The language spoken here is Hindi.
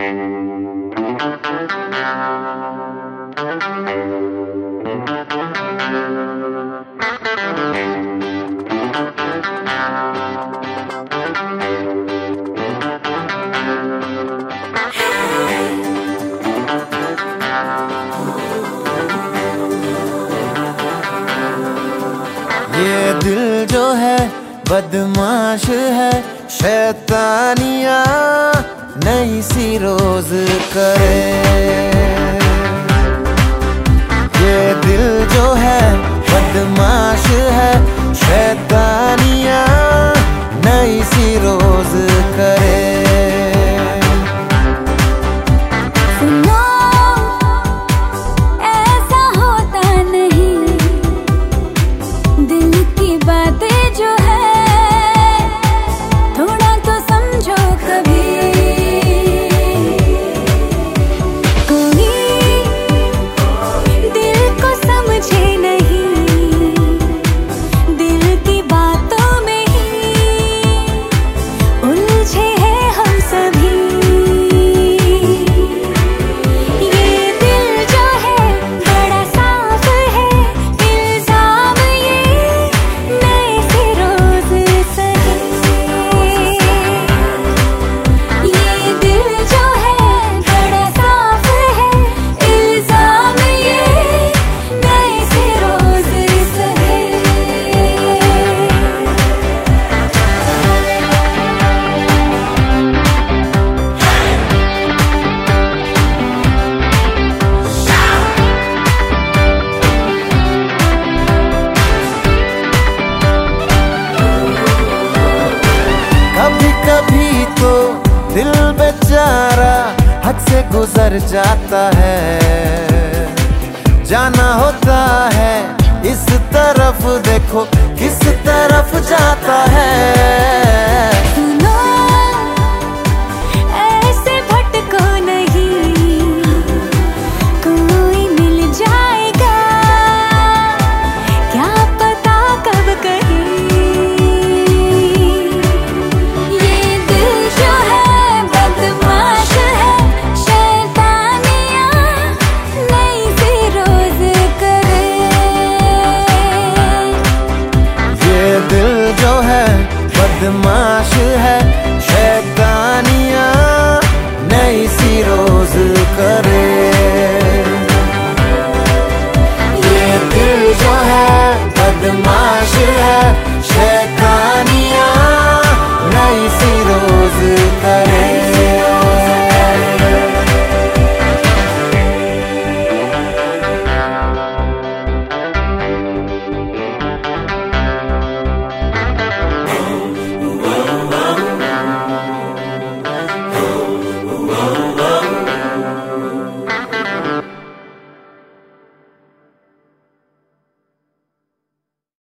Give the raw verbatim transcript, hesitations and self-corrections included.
ये दिल जो है बदमाश है, शैतानियाँ नई सी रोज करे। ये दिल जो है बदमाश है, शैतानियाँ नई सी रोज करे। कभी तो दिल बेचारा हद से गुजर जाता है। जाना होता है इस तरफ, देखो किस तरफ जाता है।